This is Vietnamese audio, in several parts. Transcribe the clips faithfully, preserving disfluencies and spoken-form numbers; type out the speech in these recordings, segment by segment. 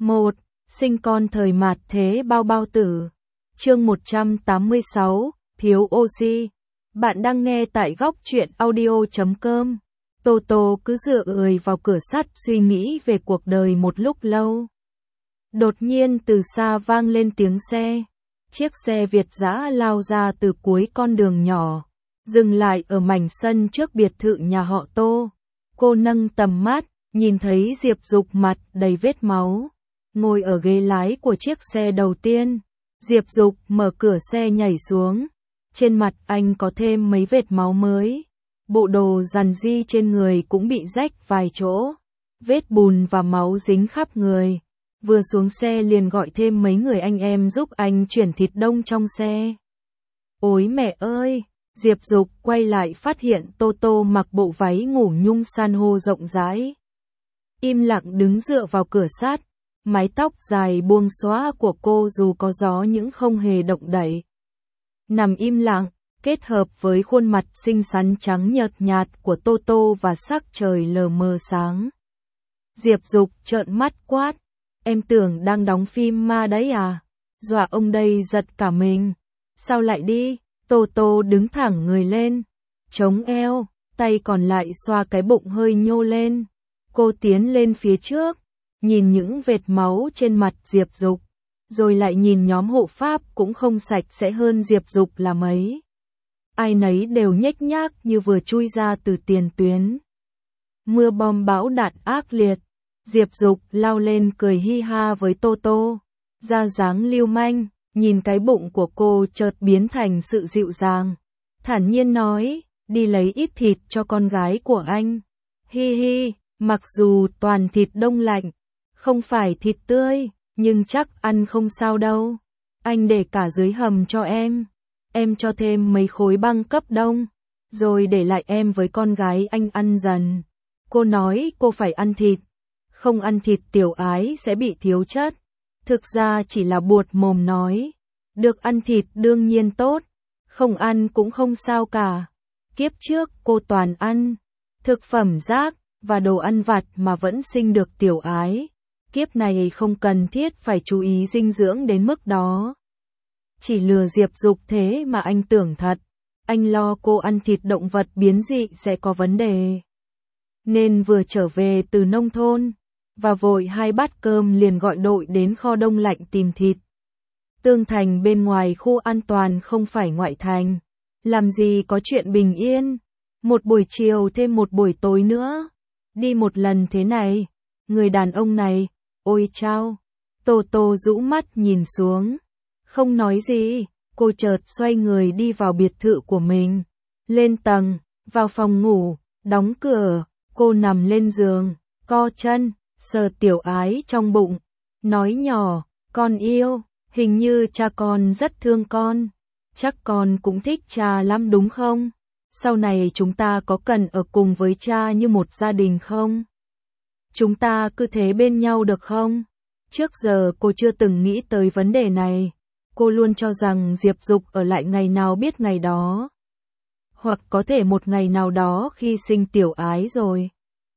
một. Sinh con thời mạt thế bao bao tử. Chương một trăm tám mươi sáu, thiếu oxy. Bạn đang nghe tại góc truyện audio chấm com. Toto cứ dựa người vào cửa sắt suy nghĩ về cuộc đời một lúc lâu. Đột nhiên từ xa vang lên tiếng xe. Chiếc xe Việt dã lao ra từ cuối con đường nhỏ, dừng lại ở mảnh sân trước biệt thự nhà họ Tô. Cô nâng tầm mắt, nhìn thấy Diệp Dục mặt đầy vết máu, ngồi ở ghế lái của chiếc xe đầu tiên. Diệp Dục mở cửa xe nhảy xuống. Trên mặt anh có thêm mấy vệt máu mới. Bộ đồ rằn ri trên người cũng bị rách vài chỗ. Vết bùn và máu dính khắp người. Vừa xuống xe liền gọi thêm mấy người anh em giúp anh chuyển thịt đông trong xe. Ôi mẹ ơi! Diệp Dục quay lại phát hiện Toto mặc bộ váy ngủ nhung san hô rộng rãi. Im lặng đứng dựa vào cửa sắt. Mái tóc dài buông xõa của cô dù có gió nhưng không hề động đậy. Nằm im lặng, kết hợp với khuôn mặt xinh xắn trắng nhợt nhạt của Toto và sắc trời lờ mờ sáng. Diệp Dục trợn mắt quát. Em tưởng đang đóng phim ma đấy à? Dọa ông đây giật cả mình. Sao lại đi? Toto đứng thẳng người lên, chống eo, tay còn lại xoa cái bụng hơi nhô lên. Cô tiến lên phía trước, nhìn những vệt máu trên mặt Diệp Dục, rồi lại nhìn nhóm hộ pháp cũng không sạch sẽ hơn Diệp Dục là mấy. Ai nấy đều nhếch nhác như vừa chui ra từ tiền tuyến. Mưa bom bão đạn ác liệt. Diệp Dục lao lên cười hi ha với Toto, ra dáng lưu manh, nhìn cái bụng của cô chợt biến thành sự dịu dàng. Thản nhiên nói, đi lấy ít thịt cho con gái của anh. Hi hi, mặc dù toàn thịt đông lạnh, không phải thịt tươi, nhưng chắc ăn không sao đâu. Anh để cả dưới hầm cho em. Em cho thêm mấy khối băng cấp đông, rồi để lại em với con gái anh ăn dần. Cô nói cô phải ăn thịt. Không ăn thịt tiểu ái sẽ bị thiếu chất. Thực ra chỉ là buột mồm nói. Được ăn thịt đương nhiên tốt. Không ăn cũng không sao cả. Kiếp trước cô toàn ăn thực phẩm rác và đồ ăn vặt mà vẫn sinh được tiểu ái. Kiếp này không cần thiết phải chú ý dinh dưỡng đến mức đó. Chỉ lừa Diệp Dục thế mà anh tưởng thật. Anh lo cô ăn thịt động vật biến dị sẽ có vấn đề. Nên vừa trở về từ nông thôn, và vội hai bát cơm liền gọi đội đến kho đông lạnh tìm thịt. Tương Thành bên ngoài khu an toàn không phải ngoại thành. Làm gì có chuyện bình yên. Một buổi chiều thêm một buổi tối nữa. Đi một lần thế này. Người đàn ông này, ôi chao. Toto rũ mắt nhìn xuống. Không nói gì, cô chợt xoay người đi vào biệt thự của mình. Lên tầng, vào phòng ngủ, đóng cửa, cô nằm lên giường, co chân, sờ tiểu ái trong bụng. Nói nhỏ, con yêu, hình như cha con rất thương con. Chắc con cũng thích cha lắm đúng không? Sau này chúng ta có cần ở cùng với cha như một gia đình không? Chúng ta cứ thế bên nhau được không? Trước giờ cô chưa từng nghĩ tới vấn đề này. Cô luôn cho rằng Diệp Dục ở lại ngày nào biết ngày đó. Hoặc có thể một ngày nào đó khi sinh tiểu ái rồi.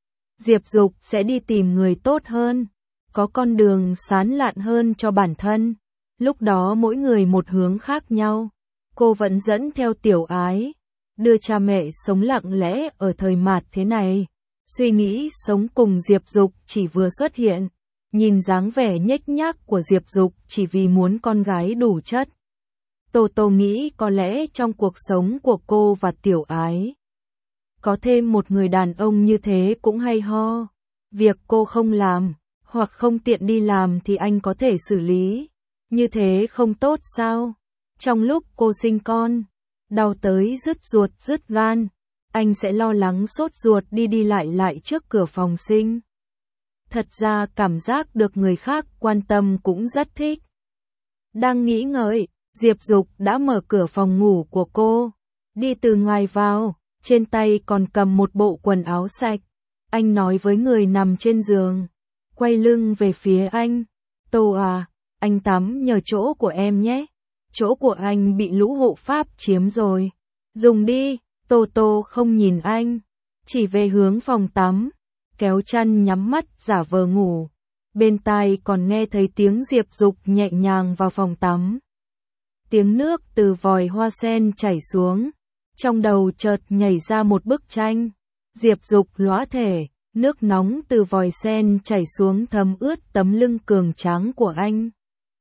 Diệp Dục sẽ đi tìm người tốt hơn. Có con đường sán lạn hơn cho bản thân. Lúc đó mỗi người một hướng khác nhau. Cô vẫn dẫn theo tiểu ái. Đưa cha mẹ sống lặng lẽ ở thời mạt thế này. Suy nghĩ sống cùng Diệp Dục chỉ vừa xuất hiện. Nhìn dáng vẻ nhếch nhác của Diệp Dục chỉ vì muốn con gái đủ chất. Toto nghĩ có lẽ trong cuộc sống của cô và tiểu ái, có thêm một người đàn ông như thế cũng hay ho. Việc cô không làm, hoặc không tiện đi làm thì anh có thể xử lý. Như thế không tốt sao? Trong lúc cô sinh con, đau tới rứt ruột rứt gan, anh sẽ lo lắng sốt ruột đi đi lại lại trước cửa phòng sinh. Thật ra cảm giác được người khác quan tâm cũng rất thích. Đang nghĩ ngợi, Diệp Dục đã mở cửa phòng ngủ của cô. Đi từ ngoài vào, trên tay còn cầm một bộ quần áo sạch. Anh nói với người nằm trên giường, quay lưng về phía anh. Tô à, anh tắm nhờ chỗ của em nhé. Chỗ của anh bị lũ hộ pháp chiếm rồi. Dùng đi. Tô Tô không nhìn anh, chỉ về hướng phòng tắm. Kéo chăn nhắm mắt giả vờ ngủ. bên tai còn nghe thấy tiếng Diệp Dục nhẹ nhàng vào phòng tắm. Tiếng nước từ vòi hoa sen chảy xuống, trong đầu chợt nhảy ra một bức tranh. Diệp Dục lõa thể, nước nóng từ vòi sen chảy xuống thấm ướt tấm lưng cường tráng của anh.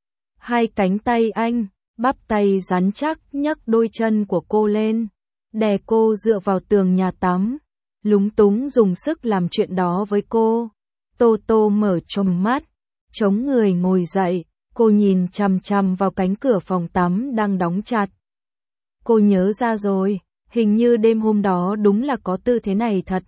Hai cánh tay anh, bắp tay rắn chắc nhấc đôi chân của cô lên, đè cô dựa vào tường nhà tắm, lúng túng dùng sức làm chuyện đó với cô. Tô Tô mở choàng mắt, chống người ngồi dậy, cô nhìn chằm chằm vào cánh cửa phòng tắm đang đóng chặt. Cô nhớ ra rồi, hình như đêm hôm đó đúng là có tư thế này thật.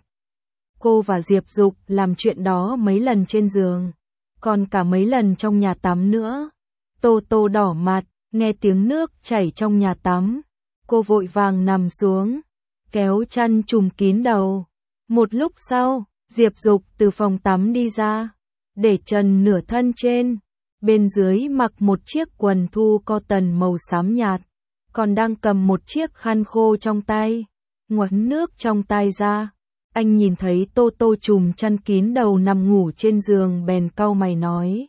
Cô và Diệp Dục làm chuyện đó mấy lần trên giường, còn cả mấy lần trong nhà tắm nữa. Tô Tô đỏ mặt, nghe tiếng nước chảy trong nhà tắm. Cô vội vàng nằm xuống, kéo chăn trùm kín đầu. Một lúc sau, Diệp Dục từ phòng tắm đi ra, để trần nửa thân trên. Bên dưới mặc một chiếc quần thu cotton màu xám nhạt, còn đang cầm một chiếc khăn khô trong tay. Ngoắn nước trong tay ra, anh nhìn thấy Tô Tô trùm chăn kín đầu nằm ngủ trên giường bèn cau mày nói.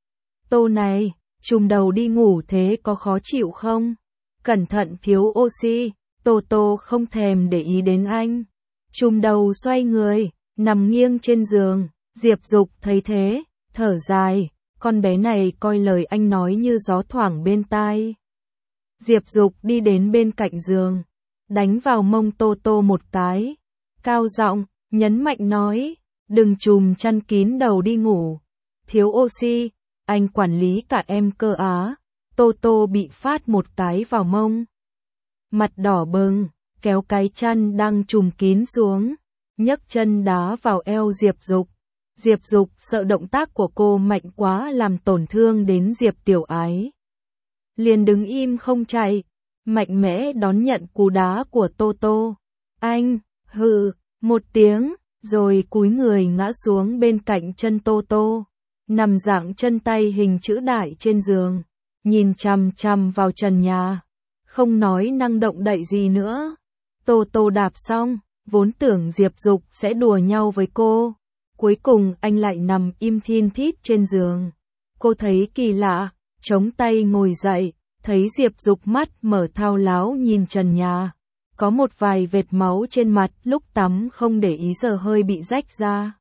Tô này, trùm đầu đi ngủ thế có khó chịu không? Cẩn thận thiếu oxy. Tô Tô không thèm để ý đến anh. Trùm đầu xoay người, nằm nghiêng trên giường. Diệp Dục thấy thế, thở dài. Con bé này coi lời anh nói như gió thoảng bên tai. Diệp Dục đi đến bên cạnh giường, đánh vào mông Tô Tô một cái, cao giọng, nhấn mạnh nói, đừng trùm chăn kín đầu đi ngủ. Thiếu oxy, anh quản lý cả em cơ á. Tô Tô bị phát một cái vào mông. Mặt đỏ bừng, kéo cái chăn đang trùm kín xuống, nhấc chân đá vào eo Diệp Dục. Diệp Dục sợ động tác của cô mạnh quá làm tổn thương đến Diệp Tiểu Ái, liền đứng im không chạy, mạnh mẽ đón nhận cú đá của Tô Tô. Anh, hừ, một tiếng, rồi cúi người ngã xuống bên cạnh chân Tô Tô, nằm dạng chân tay hình chữ đại trên giường, nhìn chằm chằm vào trần nhà, không nói năng động đậy gì nữa. Tô Tô đạp xong, vốn tưởng Diệp Dục sẽ đùa nhau với cô. Cuối cùng anh lại nằm im thin thít trên giường. Cô thấy kỳ lạ, chống tay ngồi dậy, thấy Diệp Dục mắt mở thao láo nhìn trần nhà. Có một vài vệt máu trên mặt lúc tắm không để ý giờ hơi bị rách ra.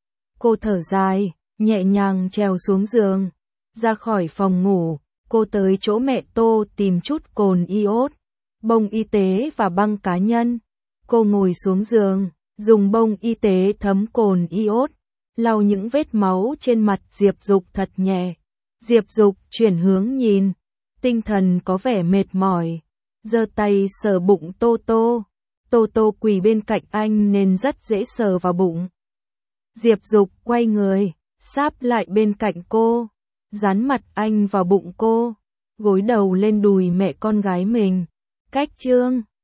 Cô thở dài, nhẹ nhàng trèo xuống giường. Ra khỏi phòng ngủ, cô tới chỗ mẹ Tô tìm chút cồn iốt, bông y tế và băng cá nhân. Cô ngồi xuống giường, dùng bông y tế thấm cồn iốt, lau những vết máu trên mặt Diệp Dục thật nhẹ. Diệp Dục chuyển hướng nhìn, tinh thần có vẻ mệt mỏi, giơ tay sờ bụng Tô Tô. Tô Tô quỳ bên cạnh anh nên rất dễ sờ vào bụng. Diệp Dục quay người, sáp lại bên cạnh cô, dán mặt anh vào bụng cô, gối đầu lên đùi mẹ con gái mình. Cách chương